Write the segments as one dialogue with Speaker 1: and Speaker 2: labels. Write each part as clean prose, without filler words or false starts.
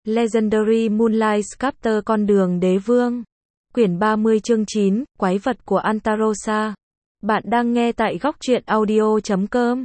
Speaker 1: Legendary Moonlight Sculptor Con đường đế vương. Quyển 30 chương 9, Quái vật của Antarosa. Bạn đang nghe tại góc truyện audio.com.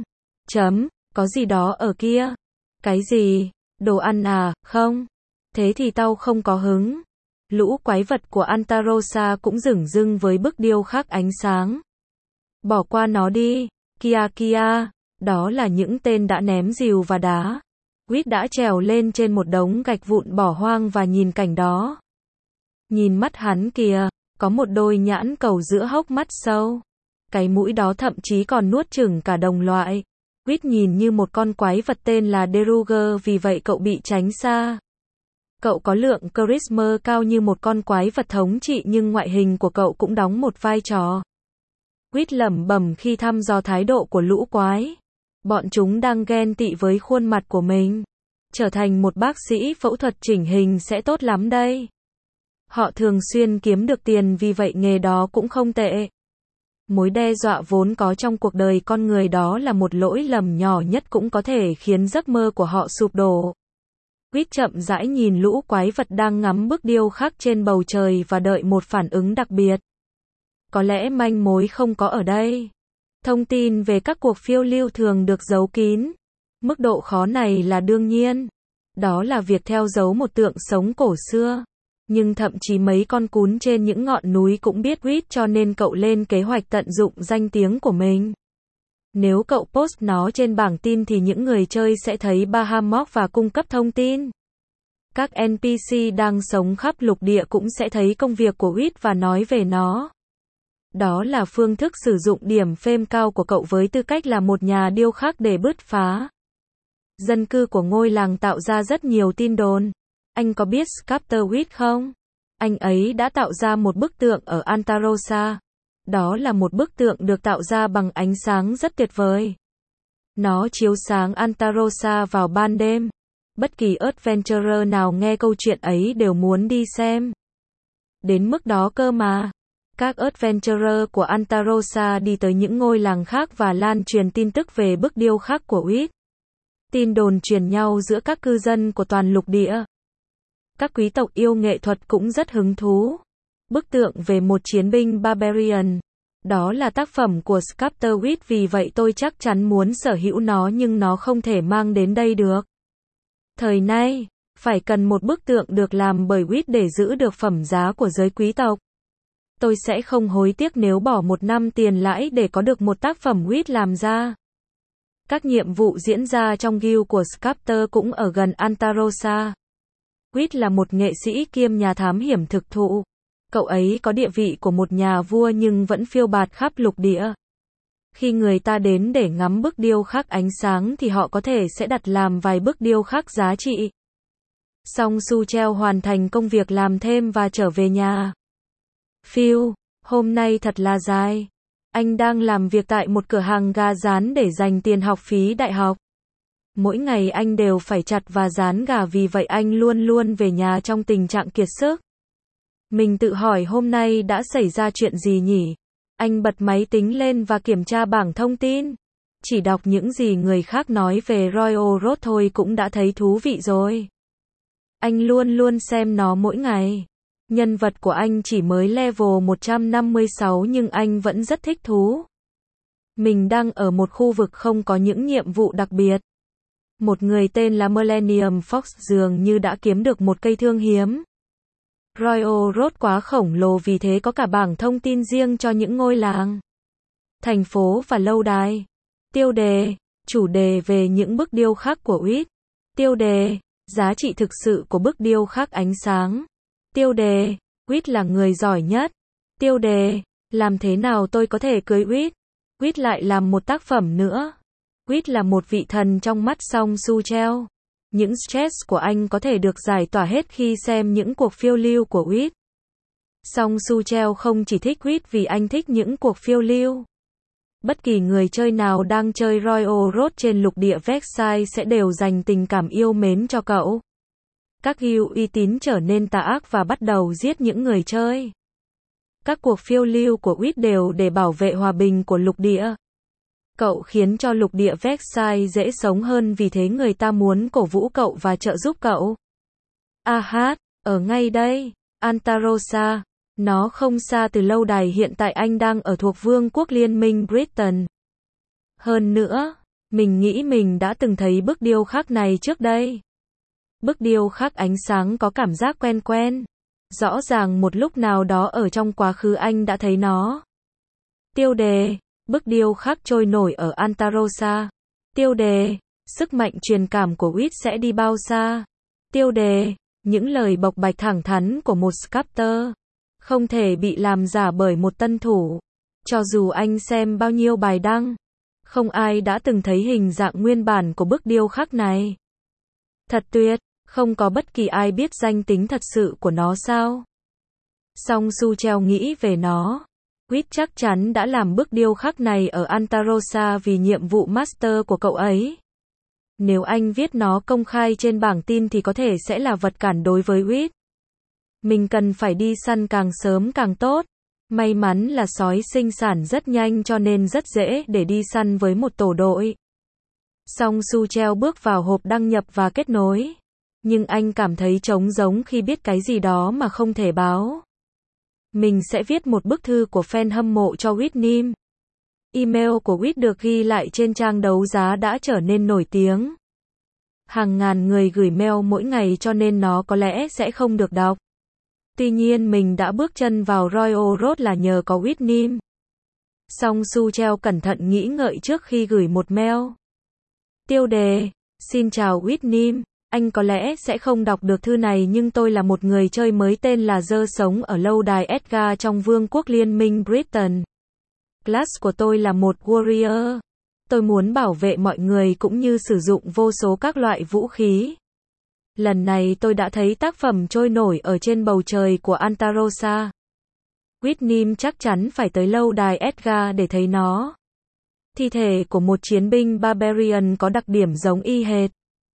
Speaker 1: Có gì đó ở kia. Cái gì? Đồ ăn à? Không. Thế thì tao không có hứng. Lũ quái vật của Antarosa cũng dửng dưng với bức điêu khắc ánh sáng. Bỏ qua nó đi. Kia. Đó là những tên đã ném rìu và đá. Quýt đã trèo lên trên một đống gạch vụn bỏ hoang và nhìn cảnh đó. Nhìn mắt hắn kìa, có một đôi nhãn cầu giữa hốc mắt sâu. Cái mũi đó thậm chí còn nuốt chửng cả đồng loại. Quýt nhìn như một con quái vật tên là Deruger, vì vậy cậu bị tránh xa. Cậu có lượng charisma cao như một con quái vật thống trị, nhưng ngoại hình của cậu cũng đóng một vai trò. Quýt lẩm bẩm khi thăm dò thái độ của lũ quái. Bọn chúng đang ghen tị với khuôn mặt của mình. Trở thành một bác sĩ phẫu thuật chỉnh hình sẽ tốt lắm đây. Họ thường xuyên kiếm được tiền, vì vậy nghề đó cũng không tệ. Mối đe dọa vốn có trong cuộc đời con người đó là một lỗi lầm nhỏ nhất cũng có thể khiến giấc mơ của họ sụp đổ. Quýt chậm rãi nhìn lũ quái vật đang ngắm bức điêu khắc trên bầu trời và đợi một phản ứng đặc biệt. Có lẽ manh mối không có ở đây. Thông tin về các cuộc phiêu lưu thường được giấu kín. Mức độ khó này là đương nhiên. Đó là việc theo dấu một tượng sống cổ xưa. Nhưng thậm chí mấy con cún trên những ngọn núi cũng biết Quýt, cho nên cậu lên kế hoạch tận dụng danh tiếng của mình. Nếu cậu post nó trên bảng tin thì những người chơi sẽ thấy Bahamut và cung cấp thông tin. Các NPC đang sống khắp lục địa cũng sẽ thấy công việc của Quýt và nói về nó. Đó là phương thức sử dụng điểm fame cao của cậu với tư cách là một nhà điêu khắc để bứt phá. Dân cư của ngôi làng tạo ra rất nhiều tin đồn. Anh có biết Sculptor Quýt không? Anh ấy đã tạo ra một bức tượng ở Antarosa. Đó là một bức tượng được tạo ra bằng ánh sáng rất tuyệt vời. Nó chiếu sáng Antarosa vào ban đêm. Bất kỳ adventurer nào nghe câu chuyện ấy đều muốn đi xem. Đến mức đó cơ mà. Các adventurer của Antarosa đi tới những ngôi làng khác và lan truyền tin tức về bức điêu khắc của Quýt. Tin đồn truyền nhau giữa các cư dân của toàn lục địa. Các quý tộc yêu nghệ thuật cũng rất hứng thú. Bức tượng về một chiến binh Barbarian. Đó là tác phẩm của Sculptor Quýt, vì vậy tôi chắc chắn muốn sở hữu nó, nhưng nó không thể mang đến đây được. Thời nay, phải cần một bức tượng được làm bởi Quýt để giữ được phẩm giá của giới quý tộc. Tôi sẽ không hối tiếc nếu bỏ 1 năm tiền lãi để có được một tác phẩm Quýt làm ra. Các nhiệm vụ diễn ra trong guild của Sculptor cũng ở gần Antarosa. Quýt là một nghệ sĩ kiêm nhà thám hiểm thực thụ. Cậu ấy có địa vị của một nhà vua nhưng vẫn phiêu bạt khắp lục địa. Khi người ta đến để ngắm bức điêu khắc ánh sáng thì họ có thể sẽ đặt làm vài bức điêu khắc giá trị. Song Suchel hoàn thành công việc làm thêm và trở về nhà. Phil, hôm nay thật là dài. Anh đang làm việc tại một cửa hàng gà rán để dành tiền học phí đại học. Mỗi ngày anh đều phải chặt và rán gà, vì vậy anh luôn luôn về nhà trong tình trạng kiệt sức. Mình tự hỏi hôm nay đã xảy ra chuyện gì nhỉ? Anh bật máy tính lên và kiểm tra bảng thông tin. Chỉ đọc những gì người khác nói về Royal Road thôi cũng đã thấy thú vị rồi. Anh luôn luôn xem nó mỗi ngày. Nhân vật của anh chỉ mới level 156 nhưng anh vẫn rất thích thú. Mình đang ở một khu vực không có những nhiệm vụ đặc biệt. Một người tên là Millennium Fox dường như đã kiếm được một cây thương hiếm. Royal Road quá khổng lồ, vì thế có cả bảng thông tin riêng cho những ngôi làng, thành phố và lâu đài. Tiêu đề, chủ đề về những bức điêu khắc của Quýt. Tiêu đề, giá trị thực sự của bức điêu khắc ánh sáng. Tiêu đề, Quýt là người giỏi nhất. Tiêu đề, làm thế nào tôi có thể cưới Quýt? Quýt lại làm một tác phẩm nữa. Quýt là một vị thần trong mắt Song Suchel. Những stress của anh có thể được giải tỏa hết khi xem những cuộc phiêu lưu của Quýt. Song Suchel không chỉ thích Quýt vì anh thích những cuộc phiêu lưu. Bất kỳ người chơi nào đang chơi Royal Road trên lục địa Vexai sẽ đều dành tình cảm yêu mến cho cậu. Các guild uy tín trở nên tà ác và bắt đầu giết những người chơi. Các cuộc phiêu lưu của Quýt đều để bảo vệ hòa bình của lục địa. Cậu khiến cho lục địa Vexai dễ sống hơn, vì thế người ta muốn cổ vũ cậu và trợ giúp cậu. Ở ngay đây, Antarossa. Nó không xa từ lâu đài hiện tại anh đang ở thuộc Vương quốc Liên minh Britain. Hơn nữa, mình nghĩ mình đã từng thấy bức điêu khắc này trước đây. Bức điêu khắc ánh sáng có cảm giác quen quen. Rõ ràng một lúc nào đó ở trong quá khứ anh đã thấy nó. Tiêu đề, bức điêu khắc trôi nổi ở Antarossa. Tiêu đề, sức mạnh truyền cảm của Whit sẽ đi bao xa. Tiêu đề, những lời bộc bạch thẳng thắn của một sculptor không thể bị làm giả bởi một tân thủ. Cho dù anh xem bao nhiêu bài đăng, không ai đã từng thấy hình dạng nguyên bản của bức điêu khắc này. Thật tuyệt, không có bất kỳ ai biết danh tính thật sự của nó sao? Song Su nghĩ về nó. Whit chắc chắn đã làm bức điêu khắc này ở Antarossa vì nhiệm vụ master của cậu ấy. Nếu anh viết nó công khai trên bảng tin thì có thể sẽ là vật cản đối với Whit. Mình cần phải đi săn càng sớm càng tốt. May mắn là sói sinh sản rất nhanh cho nên rất dễ để đi săn với một tổ đội. Song Su bước vào hộp đăng nhập và kết nối. Nhưng anh cảm thấy trống rỗng khi biết cái gì đó mà không thể báo. Mình sẽ viết một bức thư của fan hâm mộ cho Whitney. Email của Whit được ghi lại trên trang đấu giá đã trở nên nổi tiếng. Hàng ngàn người gửi mail mỗi ngày cho nên nó có lẽ sẽ không được đọc. Tuy nhiên mình đã bước chân vào Royal Road là nhờ có Whitney. Song Su cẩn thận nghĩ ngợi trước khi gửi một mail. Tiêu đề, xin chào Whitney. Anh có lẽ sẽ không đọc được thư này nhưng tôi là một người chơi mới tên là Dơ sống ở lâu đài Edgar trong Vương quốc Liên minh Britain. Class của tôi là một warrior. Tôi muốn bảo vệ mọi người cũng như sử dụng vô số các loại vũ khí. Lần này tôi đã thấy tác phẩm trôi nổi ở trên bầu trời của Antarossa. Whitney chắc chắn phải tới lâu đài Edgar để thấy nó. Thi thể của một chiến binh Barbarian có đặc điểm giống y hệt.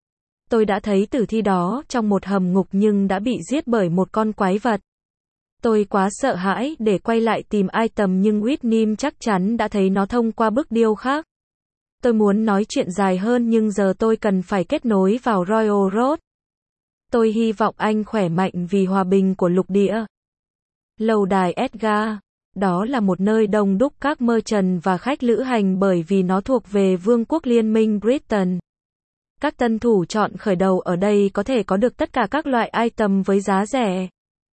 Speaker 1: Tôi đã thấy tử thi đó trong một hầm ngục nhưng đã bị giết bởi một con quái vật. Tôi quá sợ hãi để quay lại tìm item nhưng Whitney chắc chắn đã thấy nó thông qua bức điêu khắc. Tôi muốn nói chuyện dài hơn nhưng giờ tôi cần phải kết nối vào Royal Road. Tôi hy vọng anh khỏe mạnh vì hòa bình của lục địa. Lâu đài Edgar. Đó là một nơi đông đúc các merchant và khách lữ hành bởi vì nó thuộc về Vương quốc Liên minh Britain. Các tân thủ chọn khởi đầu ở đây có thể có được tất cả các loại item với giá rẻ.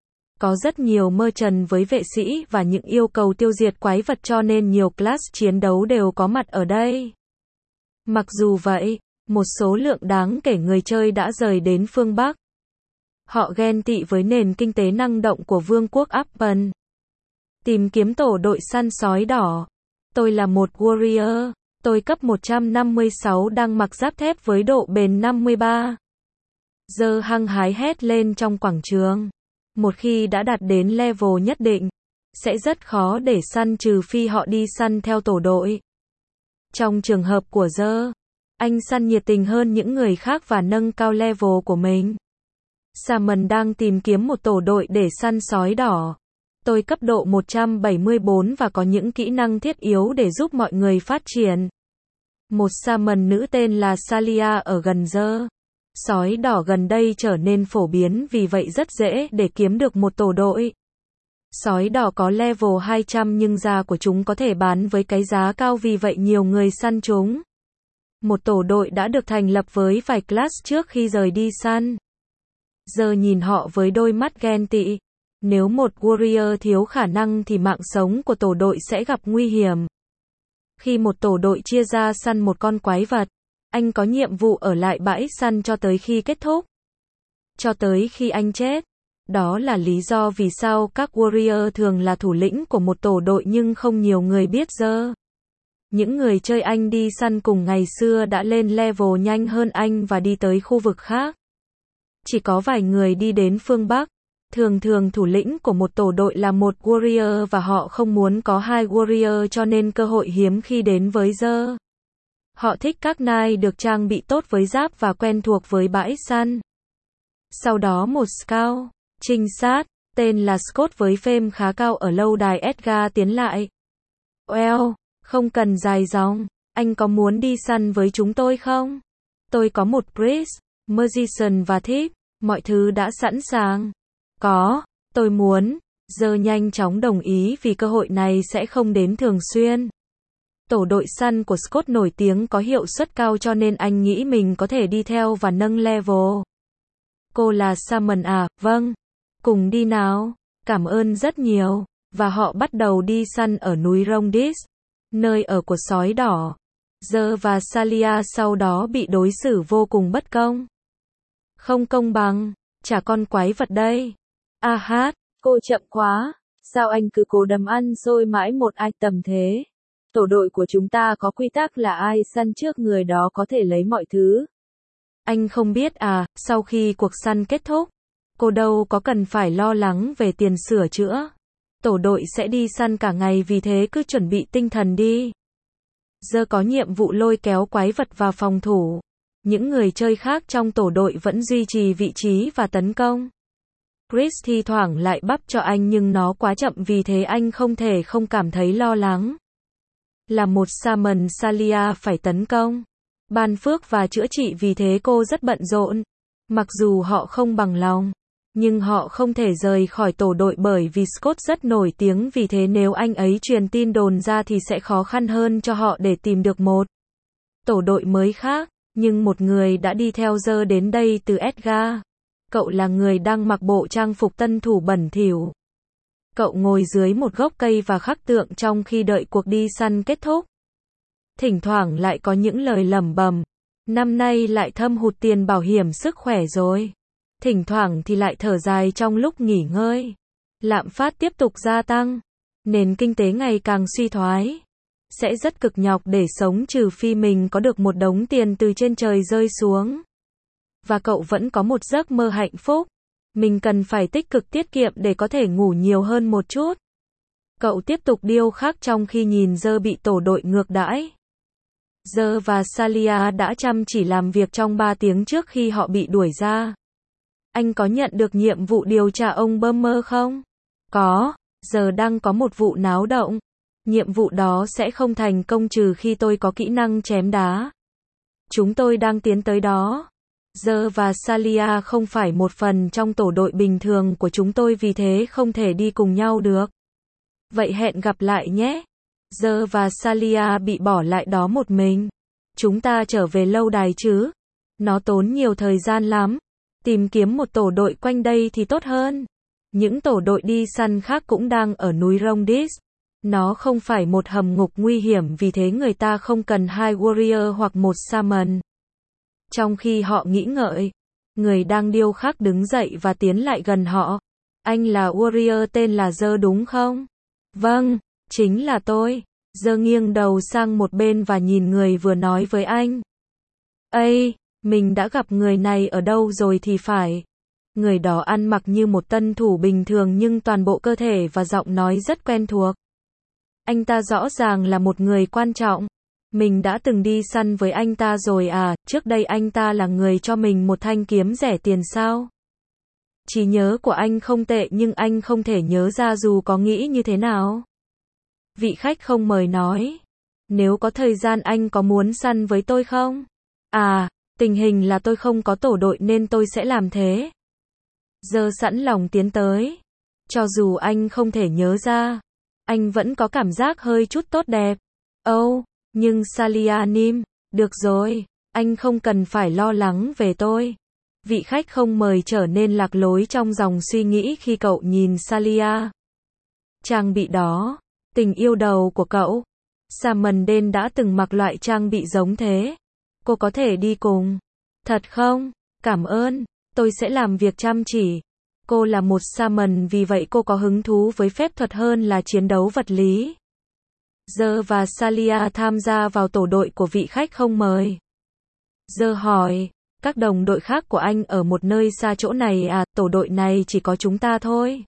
Speaker 1: Có rất nhiều merchant với vệ sĩ và những yêu cầu tiêu diệt quái vật cho nên nhiều class chiến đấu đều có mặt ở đây. Mặc dù vậy, một số lượng đáng kể người chơi đã rời đến phương Bắc. Họ ghen tị với nền kinh tế năng động của Vương quốc Upton. Tìm kiếm tổ đội săn sói đỏ. Tôi là một warrior. Tôi cấp 156 đang mặc giáp thép với độ bền 53. Giờ hăng hái hét lên trong quảng trường. Một khi đã đạt đến level nhất định, sẽ rất khó để săn trừ phi họ đi săn theo tổ đội. Trong trường hợp của Giờ, anh săn nhiệt tình hơn những người khác và nâng cao level của mình. Salmon đang tìm kiếm một tổ đội để săn sói đỏ. Tôi cấp độ 174 và có những kỹ năng thiết yếu để giúp mọi người phát triển. Một Salmon nữ tên là Salia ở gần Giờ. Sói đỏ gần đây trở nên phổ biến vì vậy rất dễ để kiếm được một tổ đội. Sói đỏ có level 200 nhưng da của chúng có thể bán với cái giá cao vì vậy nhiều người săn chúng. Một tổ đội đã được thành lập với vài class trước khi rời đi săn. Giờ nhìn họ với đôi mắt ghen tị. Nếu một warrior thiếu khả năng thì mạng sống của tổ đội sẽ gặp nguy hiểm. Khi một tổ đội chia ra săn một con quái vật, anh có nhiệm vụ ở lại bãi săn cho tới khi kết thúc. Cho tới khi anh chết. Đó là lý do vì sao các warrior thường là thủ lĩnh của một tổ đội nhưng không nhiều người biết Giờ. Những người chơi anh đi săn cùng ngày xưa đã lên level nhanh hơn anh và đi tới khu vực khác. Chỉ có vài người đi đến phương Bắc. Thường thường thủ lĩnh của một tổ đội là một warrior và họ không muốn có hai warrior cho nên cơ hội hiếm khi đến với Giờ. Họ thích các knight được trang bị tốt với giáp và quen thuộc với bãi săn. Sau đó một scout, trinh sát, tên là Scott với fame khá cao ở lâu đài Edgar tiến lại. Well, không cần dài dòng, anh có muốn đi săn với chúng tôi không? Tôi có một priest, magician và thief. Mọi thứ đã sẵn sàng. Có, tôi muốn. Giờ nhanh chóng đồng ý vì cơ hội này sẽ không đến thường xuyên. Tổ đội săn của Scott nổi tiếng có hiệu suất cao cho nên anh nghĩ mình có thể đi theo và nâng level. Cô là Salmon à, vâng. Cùng đi nào. Cảm ơn rất nhiều. Và họ bắt đầu đi săn ở núi Rongdis, nơi ở của sói đỏ. Giờ và Salia sau đó bị đối xử vô cùng bất công. Không công bằng. Chả con quái vật đây. A hát, cô chậm quá. Sao anh cứ cố đấm ăn xôi mãi một item thế? Tổ đội của chúng ta có quy tắc là ai săn trước người đó có thể lấy mọi thứ. Anh không biết à, sau khi cuộc săn kết thúc, cô đâu có cần phải lo lắng về tiền sửa chữa. Tổ đội sẽ đi săn cả ngày vì thế cứ chuẩn bị tinh thần đi. Giờ có nhiệm vụ lôi kéo quái vật vào phòng thủ. Những người chơi khác trong tổ đội vẫn duy trì vị trí và tấn công. Chris thi thoảng lại bắp cho anh nhưng nó quá chậm vì thế anh không thể không cảm thấy lo lắng. Là một Salmon, Salia phải tấn công, ban phước và chữa trị vì thế cô rất bận rộn. Mặc dù họ không bằng lòng, nhưng họ không thể rời khỏi tổ đội bởi vì Scott rất nổi tiếng vì thế nếu anh ấy truyền tin đồn ra thì sẽ khó khăn hơn cho họ để tìm được một tổ đội mới khác. Nhưng một người đã đi theo giờ đến đây từ Edgar. Cậu là người đang mặc bộ trang phục tân thủ bẩn thỉu. Cậu ngồi dưới một gốc cây và khắc tượng trong khi đợi cuộc đi săn kết thúc. Thỉnh thoảng lại có những lời lẩm bẩm. Năm nay lại thâm hụt tiền bảo hiểm sức khỏe rồi. Thỉnh thoảng thì lại thở dài trong lúc nghỉ ngơi. Lạm phát tiếp tục gia tăng. Nền kinh tế ngày càng suy thoái. Sẽ rất cực nhọc để sống trừ phi mình có được một đống tiền từ trên trời rơi xuống. Và cậu vẫn có một giấc mơ hạnh phúc. Mình cần phải tích cực tiết kiệm để có thể ngủ nhiều hơn một chút. Cậu tiếp tục điêu khắc trong khi nhìn Dơ bị tổ đội ngược đãi. Dơ và Salia đã chăm chỉ làm việc trong 3 tiếng trước khi họ bị đuổi ra. Anh có nhận được nhiệm vụ điều tra ông Bummer không? Có, giờ đang có một vụ náo động. Nhiệm vụ đó sẽ không thành công trừ khi tôi có kỹ năng chém đá. Chúng tôi đang tiến tới đó. Dơ và Salia không phải một phần trong tổ đội bình thường của chúng tôi vì thế không thể đi cùng nhau được. Vậy hẹn gặp lại nhé. Dơ và Salia bị bỏ lại đó một mình. Chúng ta trở về lâu đài chứ? Nó tốn nhiều thời gian lắm. Tìm kiếm một tổ đội quanh đây thì tốt hơn. Những tổ đội đi săn khác cũng đang ở núi Rongdis. Nó không phải một hầm ngục nguy hiểm vì thế người ta không cần 2 warrior hoặc một Salmon. Trong khi họ nghĩ ngợi, người đang điêu khắc đứng dậy và tiến lại gần họ. Anh là warrior tên là Dơ đúng không? Vâng, chính là tôi. Dơ nghiêng đầu sang một bên và nhìn người vừa nói với anh. Ây, mình đã gặp người này ở đâu rồi thì phải. Người đó ăn mặc như một tân thủ bình thường nhưng toàn bộ cơ thể và giọng nói rất quen thuộc. Anh ta rõ ràng là một người quan trọng. Mình đã từng đi săn với anh ta rồi à, trước đây anh ta là người cho mình một thanh kiếm rẻ tiền sao? Trí nhớ của anh không tệ nhưng anh không thể nhớ ra dù có nghĩ như thế nào. Vị khách không mời nói. Nếu có thời gian anh có muốn săn với tôi không? À, tình hình là tôi không có tổ đội nên tôi sẽ làm thế. Giờ sẵn lòng tiến tới. Cho dù anh không thể nhớ ra, anh vẫn có cảm giác hơi chút tốt đẹp. Nhưng Salia Nim, được rồi, anh không cần phải lo lắng về tôi. Vị khách không mời trở nên lạc lối trong dòng suy nghĩ khi cậu nhìn Salia. Trang bị đó, tình yêu đầu của cậu. Salmon Den đã từng mặc loại trang bị giống thế. Cô có thể đi cùng. Thật không? Cảm ơn, tôi sẽ làm việc chăm chỉ. Cô là một Salmon vì vậy cô có hứng thú với phép thuật hơn là chiến đấu vật lý. Dơ và Salia tham gia vào tổ đội của vị khách không mời. Dơ hỏi, các đồng đội khác của anh ở một nơi xa chỗ này à, tổ đội này chỉ có chúng ta thôi.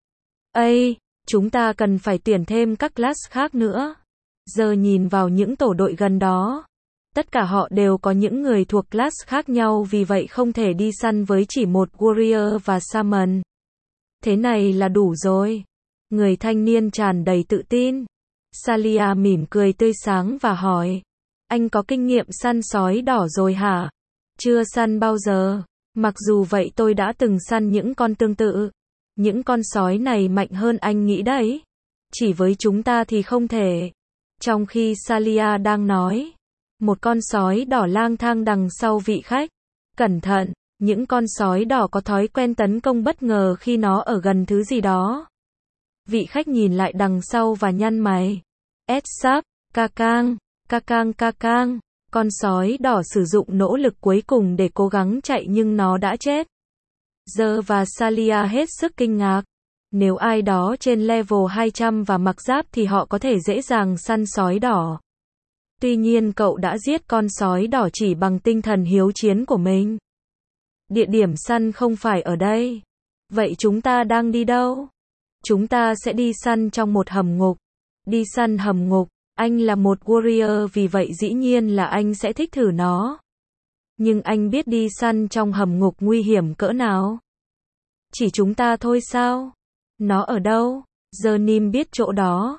Speaker 1: Chúng ta cần phải tuyển thêm các class khác nữa. Dơ nhìn vào những tổ đội gần đó. Tất cả họ đều có những người thuộc class khác nhau vì vậy không thể đi săn với chỉ một warrior và Salmon. Thế này là đủ rồi. Người thanh niên tràn đầy tự tin. Salia mỉm cười tươi sáng và hỏi. Anh có kinh nghiệm săn sói đỏ rồi hả? Chưa săn bao giờ. Mặc dù vậy tôi đã từng săn những con tương tự. Những con sói này mạnh hơn anh nghĩ đấy. Chỉ với chúng ta thì không thể. Trong khi Salia đang nói, một con sói đỏ lang thang đằng sau vị khách. Cẩn thận, những con sói đỏ có thói quen tấn công bất ngờ khi nó ở gần thứ gì đó. Vị khách nhìn lại đằng sau và nhăn mày. Sáp, ca cang. Con sói đỏ sử dụng nỗ lực cuối cùng để cố gắng chạy nhưng nó đã chết. Giờ và Salia hết sức kinh ngạc. Nếu ai đó trên level 200 và mặc giáp thì họ có thể dễ dàng săn sói đỏ. Tuy nhiên cậu đã giết con sói đỏ chỉ bằng tinh thần hiếu chiến của mình. Địa điểm săn không phải ở đây. Vậy chúng ta đang đi đâu? Chúng ta sẽ đi săn trong một hầm ngục. Đi săn hầm ngục. Anh là một warrior vì vậy dĩ nhiên là anh sẽ thích thử nó. Nhưng anh biết đi săn trong hầm ngục nguy hiểm cỡ nào? Chỉ chúng ta thôi sao? Nó ở đâu? Giờ Nim biết chỗ đó.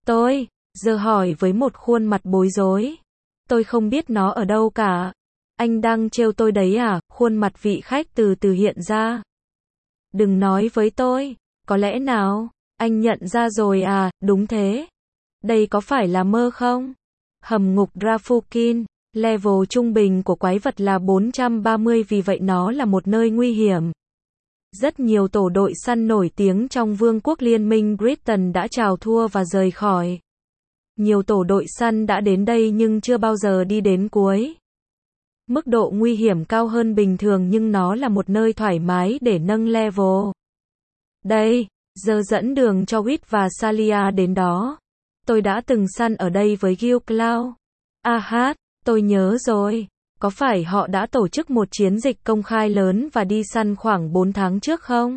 Speaker 1: Giờ hỏi với một khuôn mặt bối rối. Tôi không biết nó ở đâu cả. Anh đang trêu tôi đấy à? Khuôn mặt vị khách từ từ hiện ra. Đừng nói với tôi. Có lẽ nào? Anh nhận ra rồi à? Đúng thế. Đây có phải là mơ không? Hầm ngục Drafukin. Level trung bình của quái vật là 430 vì vậy nó là một nơi nguy hiểm. Rất nhiều tổ đội săn nổi tiếng trong Vương quốc Liên minh Britain đã chào thua và rời khỏi. Nhiều tổ đội săn đã đến đây nhưng chưa bao giờ đi đến cuối. Mức độ nguy hiểm cao hơn bình thường nhưng nó là một nơi thoải mái để nâng level. Đây, giờ dẫn đường cho Wit và Salia đến đó. Tôi đã từng săn ở đây với Gil Cloud. Tôi nhớ rồi. Có phải họ đã tổ chức một chiến dịch công khai lớn và đi săn khoảng 4 tháng trước không?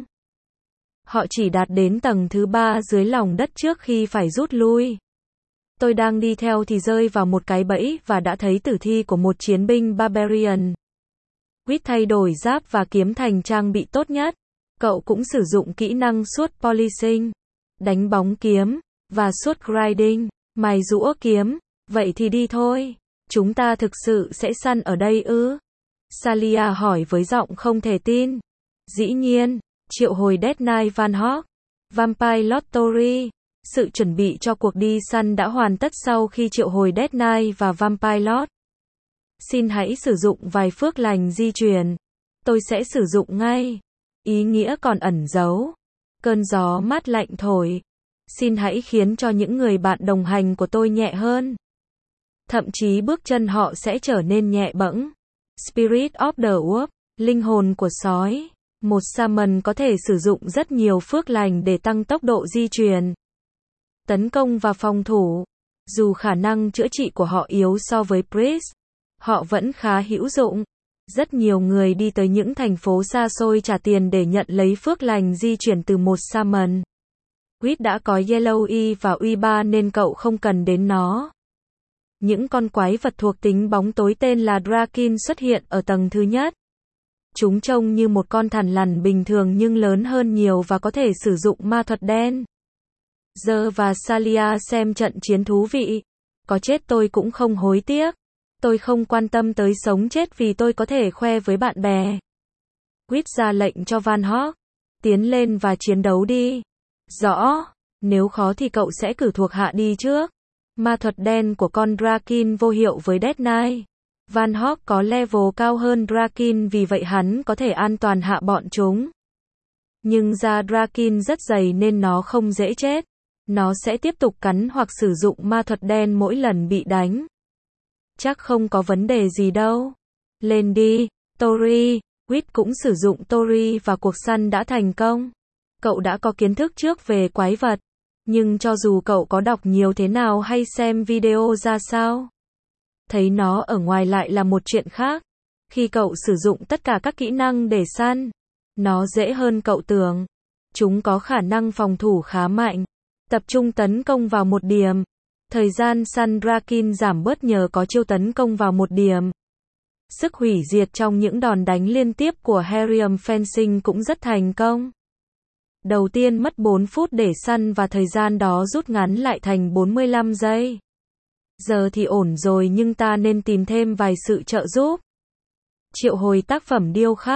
Speaker 1: Họ chỉ đạt đến tầng thứ 3 dưới lòng đất trước khi phải rút lui. Tôi đang đi theo thì rơi vào một cái bẫy và đã thấy tử thi của một chiến binh Barbarian. Wit thay đổi giáp và kiếm thành trang bị tốt nhất. Cậu cũng sử dụng kỹ năng sword polishing, đánh bóng kiếm, và sword grinding, mài rũa kiếm. Vậy thì đi thôi. Chúng ta thực sự sẽ săn ở đây ư? Salia hỏi với giọng không thể tin. Dĩ nhiên, triệu hồi Death Knight Van Hawk, Vampire Lottery. Sự chuẩn bị cho cuộc đi săn đã hoàn tất sau khi triệu hồi Death Knight và Vampire Lot. Xin hãy sử dụng vài phước lành di truyền. Tôi sẽ sử dụng ngay. Ý nghĩa còn ẩn giấu. Cơn gió mát lạnh thổi. Xin hãy khiến cho những người bạn đồng hành của tôi nhẹ hơn. Thậm chí bước chân họ sẽ trở nên nhẹ bẫng. Spirit of the Wolf, linh hồn của sói. Một Shaman có thể sử dụng rất nhiều phước lành để tăng tốc độ di truyền, tấn công và phòng thủ. Dù khả năng chữa trị của họ yếu so với Priest, họ vẫn khá hữu dụng. Rất nhiều người đi tới những thành phố xa xôi trả tiền để nhận lấy phước lành di chuyển từ một Shaman. Wit đã có Yellow E và U3 nên cậu không cần đến nó. Những con quái vật thuộc tính bóng tối tên là Drakin xuất hiện ở tầng thứ nhất. Chúng trông như một con thằn lằn bình thường nhưng lớn hơn nhiều và có thể sử dụng ma thuật đen. Giờ và Salia xem trận chiến thú vị. Có chết tôi cũng không hối tiếc. Tôi không quan tâm tới sống chết vì tôi có thể khoe với bạn bè. Wit ra lệnh cho Van Hawk. Tiến lên và chiến đấu đi. Rõ. Nếu khó thì cậu sẽ cử thuộc hạ đi trước. Ma thuật đen của con Drakin vô hiệu với Death Knight. Van Hawk có level cao hơn Drakin vì vậy hắn có thể an toàn hạ bọn chúng. Nhưng da Drakin rất dày nên nó không dễ chết. Nó sẽ tiếp tục cắn hoặc sử dụng ma thuật đen mỗi lần bị đánh. Chắc không có vấn đề gì đâu. Lên đi, Tori. Wit cũng sử dụng Tori và cuộc săn đã thành công. Cậu đã có kiến thức trước về quái vật. Nhưng cho dù cậu có đọc nhiều thế nào hay xem video ra sao, thấy nó ở ngoài lại là một chuyện khác. Khi cậu sử dụng tất cả các kỹ năng để săn, nó dễ hơn cậu tưởng. Chúng có khả năng phòng thủ khá mạnh. Tập trung tấn công vào một điểm. Thời gian săn Drakin giảm bớt nhờ có chiêu tấn công vào một điểm. Sức hủy diệt trong những đòn đánh liên tiếp của Herium Fencing cũng rất thành công. Đầu tiên mất 4 phút để săn và thời gian đó rút ngắn lại thành 45 giây. Giờ thì ổn rồi nhưng ta nên tìm thêm vài sự trợ giúp. Triệu hồi tác phẩm điêu khắc.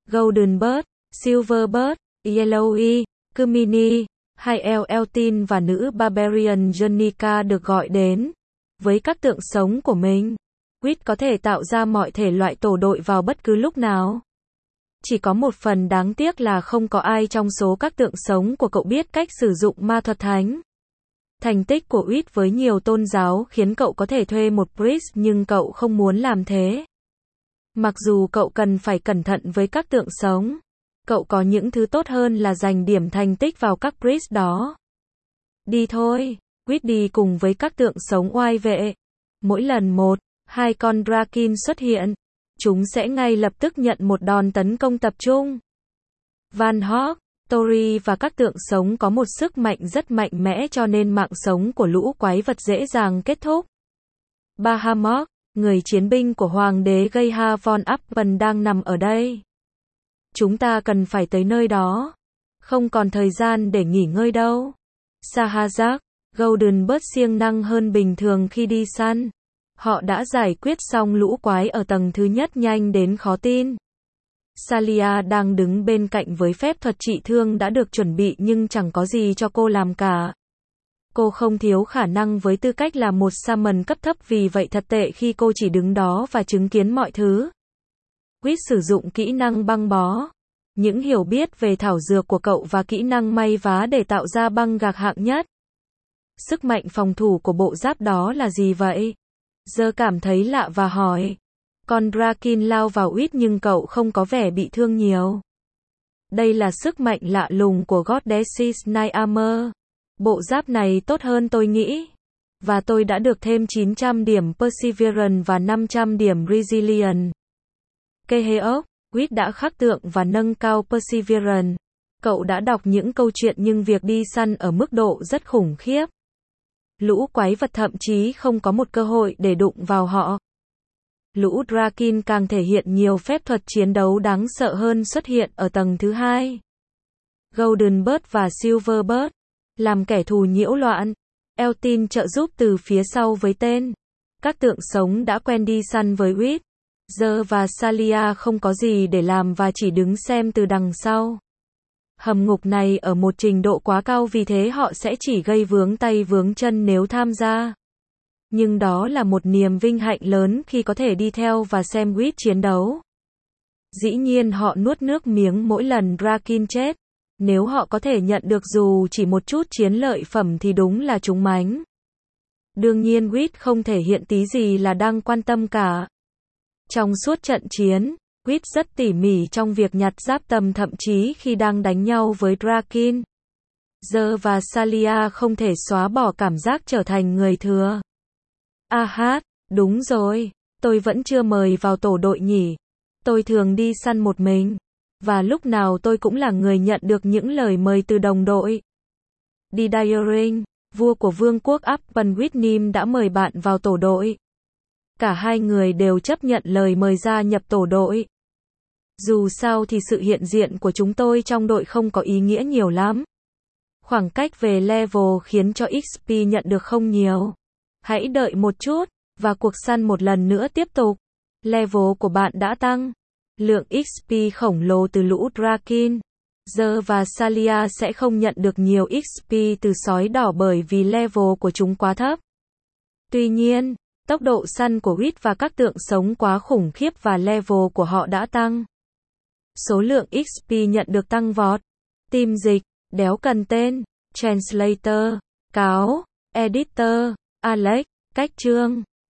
Speaker 1: Golden Bird, Silver Bird, Yellowy, Kumini, hay Eltin và nữ Barbarian Jenica được gọi đến. Với các tượng sống của mình, Quýt có thể tạo ra mọi thể loại tổ đội vào bất cứ lúc nào. Chỉ có một phần đáng tiếc là không có ai trong số các tượng sống của cậu biết cách sử dụng ma thuật thánh. Thành tích của Quýt với nhiều tôn giáo khiến cậu có thể thuê một priest nhưng cậu không muốn làm thế. Mặc dù cậu cần phải cẩn thận với các tượng sống, cậu có những thứ tốt hơn là dành điểm thành tích vào các priest đó. Đi thôi, Quýt đi cùng với các tượng sống oai vệ. Mỗi lần hai con Draken xuất hiện, chúng sẽ ngay lập tức nhận một đòn tấn công tập trung. Van Hawk, Tori và các tượng sống có một sức mạnh rất mạnh mẽ cho nên mạng sống của lũ quái vật dễ dàng kết thúc. Bahamut, người chiến binh của Hoàng đế Geha von Appen đang nằm ở đây. Chúng ta cần phải tới nơi đó. Không còn thời gian để nghỉ ngơi đâu. Sahazak, Golden Bird siêng năng hơn bình thường khi đi săn. Họ đã giải quyết xong lũ quái ở tầng thứ nhất nhanh đến khó tin. Salia đang đứng bên cạnh với phép thuật trị thương đã được chuẩn bị nhưng chẳng có gì cho cô làm cả. Cô không thiếu khả năng với tư cách là một Shaman cấp thấp vì vậy thật tệ khi cô chỉ đứng đó và chứng kiến mọi thứ. Quýt sử dụng kỹ năng băng bó. Những hiểu biết về thảo dược của cậu và kỹ năng may vá để tạo ra băng gạc hạng nhất. Sức mạnh phòng thủ của bộ giáp đó là gì vậy? Giờ cảm thấy lạ và hỏi. Con Draken lao vào Quýt nhưng cậu không có vẻ bị thương nhiều. Đây là sức mạnh lạ lùng của Goddess's Night Armor. Bộ giáp này tốt hơn tôi nghĩ. Và tôi đã được thêm 900 điểm Perseverance và 500 điểm Resilience. Keheok, Quýt đã khắc tượng và nâng cao Perseverance. Cậu đã đọc những câu chuyện nhưng việc đi săn ở mức độ rất khủng khiếp. Lũ quái vật thậm chí không có một cơ hội để đụng vào họ. Lũ Draken càng thể hiện nhiều phép thuật chiến đấu đáng sợ hơn xuất hiện ở tầng thứ hai. Golden Bird và Silver Bird làm kẻ thù nhiễu loạn. Eltin trợ giúp từ phía sau với tên. Các tượng sống đã quen đi săn với Quýt. Giờ và Salia không có gì để làm và chỉ đứng xem từ đằng sau. Hầm ngục này ở một trình độ quá cao vì thế họ sẽ chỉ gây vướng tay vướng chân nếu tham gia. Nhưng đó là một niềm vinh hạnh lớn khi có thể đi theo và xem Quýt chiến đấu. Dĩ nhiên họ nuốt nước miếng mỗi lần Draken chết. Nếu họ có thể nhận được dù chỉ một chút chiến lợi phẩm thì đúng là trúng mánh. Đương nhiên Quýt không thể hiện tí gì là đang quan tâm cả. Trong suốt trận chiến, Quýt rất tỉ mỉ trong việc nhặt giáp tầm thậm chí khi đang đánh nhau với Draken. Giờ và Salia không thể xóa bỏ cảm giác trở thành người thừa. Đúng rồi, tôi vẫn chưa mời vào tổ đội nhỉ. Tôi thường đi săn một mình. Và lúc nào tôi cũng là người nhận được những lời mời từ đồng đội. Didaring, vua của vương quốc Appen Whitnim đã mời bạn vào tổ đội. Cả hai người đều chấp nhận lời mời gia nhập tổ đội. Dù sao thì sự hiện diện của chúng tôi trong đội không có ý nghĩa nhiều lắm. Khoảng cách về level khiến cho XP nhận được không nhiều. Hãy đợi một chút, và cuộc săn một lần nữa tiếp tục. Level của bạn đã tăng. Lượng XP khổng lồ từ lũ Draken. Giờ và Salia sẽ không nhận được nhiều XP từ sói đỏ bởi vì level của chúng quá thấp. Tuy nhiên, tốc độ săn của Quýt và các tượng sống quá khủng khiếp và level của họ đã tăng. Số lượng XP nhận được tăng vọt. Team dịch, đéo cần tên, Translator, cáo, Editor, Alex, cách chương.